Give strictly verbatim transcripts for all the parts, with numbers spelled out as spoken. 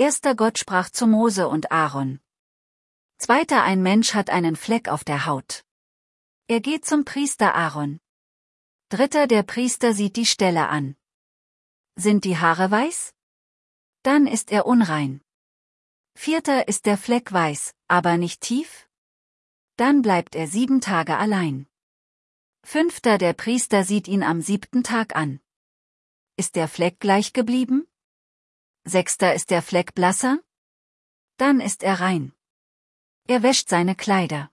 Erster Gott sprach zu Mose und Aaron. Zweiter ein Mensch hat einen Fleck auf der Haut. Er geht zum Priester Aaron. Dritter der Priester sieht die Stelle an. Sind die Haare weiß? Dann ist er unrein. Vierter ist der Fleck weiß, aber nicht tief? Dann bleibt er sieben Tage allein. Fünfter der Priester sieht ihn am siebten Tag an. Ist der Fleck gleich geblieben? Sechster ist der Fleck blasser? Dann ist er rein. Er wäscht seine Kleider.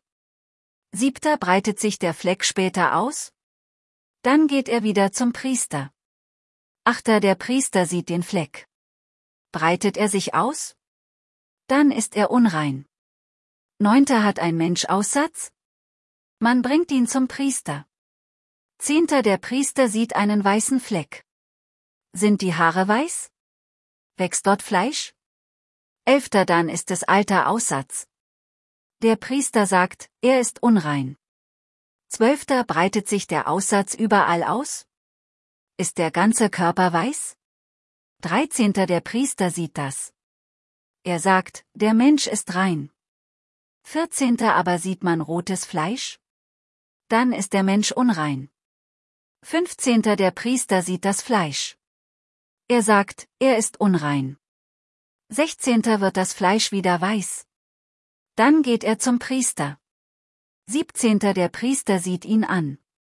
Siebter breitet sich der Fleck später aus? Dann geht er wieder zum Priester. Achter der Priester sieht den Fleck. Breitet er sich aus? Dann ist er unrein. Neunter hat ein Mensch Aussatz? Man bringt ihn zum Priester. Zehnter der Priester sieht einen weißen Fleck. Sind die Haare weiß? Wächst dort Fleisch? Elfter dann ist es alter Aussatz. Der Priester sagt, er ist unrein. Zwölfter breitet sich der Aussatz überall aus? Ist der ganze Körper weiß? Dreizehnter der Priester sieht das. Er sagt, der Mensch ist rein. Vierzehnter aber sieht man rotes Fleisch? Dann ist der Mensch unrein. Fünfzehnter der Priester sieht das Fleisch. Er sagt, er ist unrein. Sechzehnter wird das Fleisch wieder weiß. Dann geht er zum Priester. Siebzehnter der Priester sieht ihn an.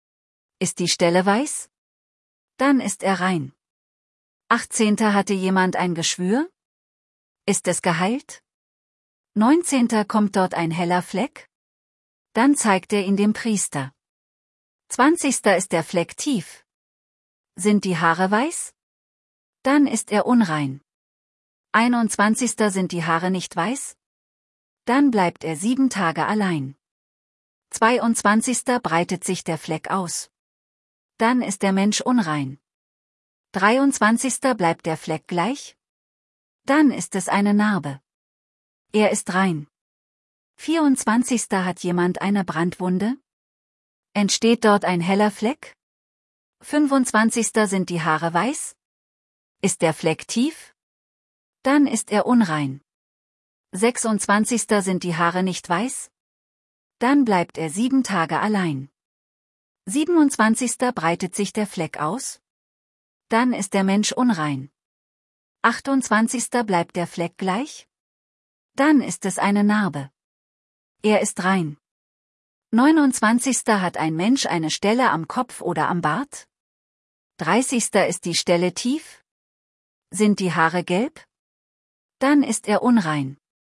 Ist die Stelle weiß? Dann ist er rein. Achtzehnter hatte jemand ein Geschwür? Ist es geheilt? Neunzehnter kommt dort ein heller Fleck? Dann zeigt er ihn dem Priester. Zwanzigster ist der Fleck tief. Sind die Haare weiß? Dann ist er unrein. Einundzwanzigster sind die Haare nicht weiß? Dann bleibt er sieben Tage allein. Zweiundzwanzigster breitet sich der Fleck aus. Dann ist der Mensch unrein. Dreiundzwanzigster bleibt der Fleck gleich? Dann ist es eine Narbe. Er ist rein. Vierundzwanzigster hat jemand eine Brandwunde? Entsteht dort ein heller Fleck? Fünfundzwanzigster sind die Haare weiß? Ist der Fleck tief? Dann ist er unrein. Sechsundzwanzigster sind die Haare nicht weiß? Dann bleibt er sieben Tage allein. Siebenundzwanzigster breitet sich der Fleck aus? Dann ist der Mensch unrein. Achtundzwanzigster bleibt der Fleck gleich? Dann ist es eine Narbe. Er ist rein. Neunundzwanzigster hat ein Mensch eine Stelle am Kopf oder am Bart? Dreißigster ist die Stelle tief? Sind die Haare gelb? Dann ist er unrein.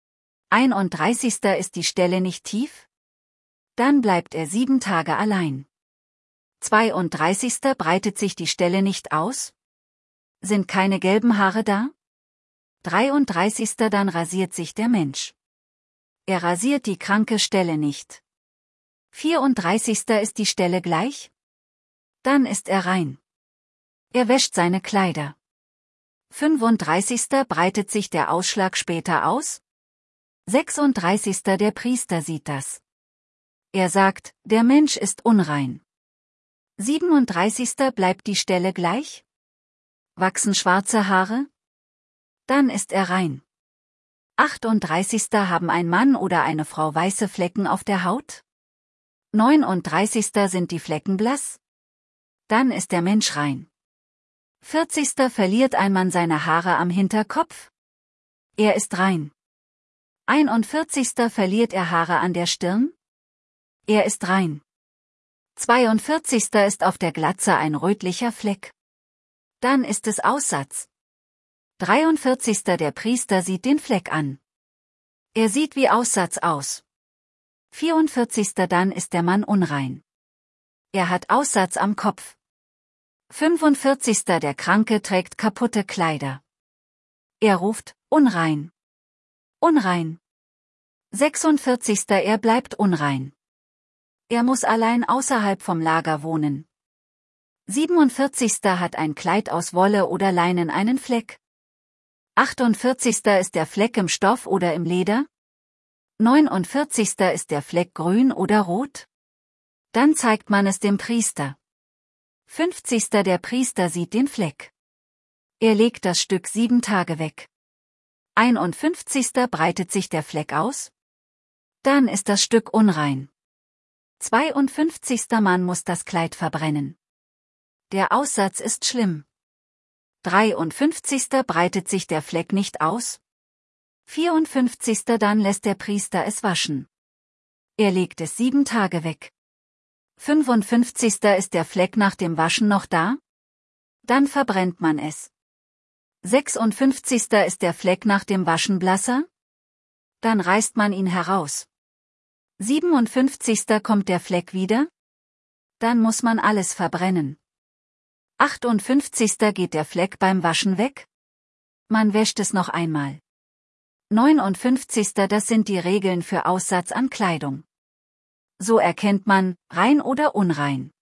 Einunddreißigster ist die Stelle nicht tief? Dann bleibt er sieben Tage allein. Zweiunddreißigster breitet sich die Stelle nicht aus? Sind keine gelben Haare da? Dreiunddreißigster dann rasiert sich der Mensch. Er rasiert die kranke Stelle nicht. Vierunddreißigster ist die Stelle gleich? Dann ist er rein. Er wäscht seine Kleider. Fünfunddreißigster breitet sich der Ausschlag später aus? Sechsunddreißigster der Priester sieht das. Er sagt, der Mensch ist unrein. Siebenunddreißigster bleibt die Stelle gleich? Wachsen schwarze Haare? Dann ist er rein. Achtunddreißigster haben ein Mann oder eine Frau weiße Flecken auf der Haut? Neununddreißigster sind die Flecken blass? Dann ist der Mensch rein. vierzigster verliert ein Mann seine Haare am Hinterkopf? Er ist rein. einundvierzigster verliert er Haare an der Stirn? Er ist rein. zweiundvierzigster ist auf der Glatze ein rötlicher Fleck. Dann ist es Aussatz. dreiundvierzigster der Priester sieht den Fleck an. Er sieht wie Aussatz aus. vierundvierzigster dann ist der Mann unrein. Er hat Aussatz am Kopf. fünfundvierzigster der Kranke trägt kaputte Kleider. Er ruft, unrein. Unrein. sechsundvierzigster er bleibt unrein. Er muss allein außerhalb vom Lager wohnen. siebenundvierzigster hat ein Kleid aus Wolle oder Leinen einen Fleck. achtundvierzigster ist der Fleck im Stoff oder im Leder? neunundvierzigster ist der Fleck grün oder rot? Dann zeigt man es dem Priester. fünfzigster der Priester sieht den Fleck. Er legt das Stück sieben Tage weg. einundfünfzig. Breitet sich der Fleck aus? Dann ist das Stück unrein. zweiundfünfzig. Man muss das Kleid verbrennen. Der Aussatz ist schlimm. dreiundfünfzig. Breitet sich der Fleck nicht aus? vierundfünfzig. Dann lässt der Priester es waschen. Er legt es sieben Tage weg. fünfundfünfzig. Ist der Fleck nach dem Waschen noch da? Dann verbrennt man es. sechsundfünfzig. Ist der Fleck nach dem Waschen blasser? Dann reißt man ihn heraus. siebenundfünfzig. Kommt der Fleck wieder? Dann muss man alles verbrennen. achtundfünfzig. Geht der Fleck beim Waschen weg? Man wäscht es noch einmal. neunundfünfzig. Das sind die Regeln für Aussatz an Kleidung. So erkennt man, rein oder unrein.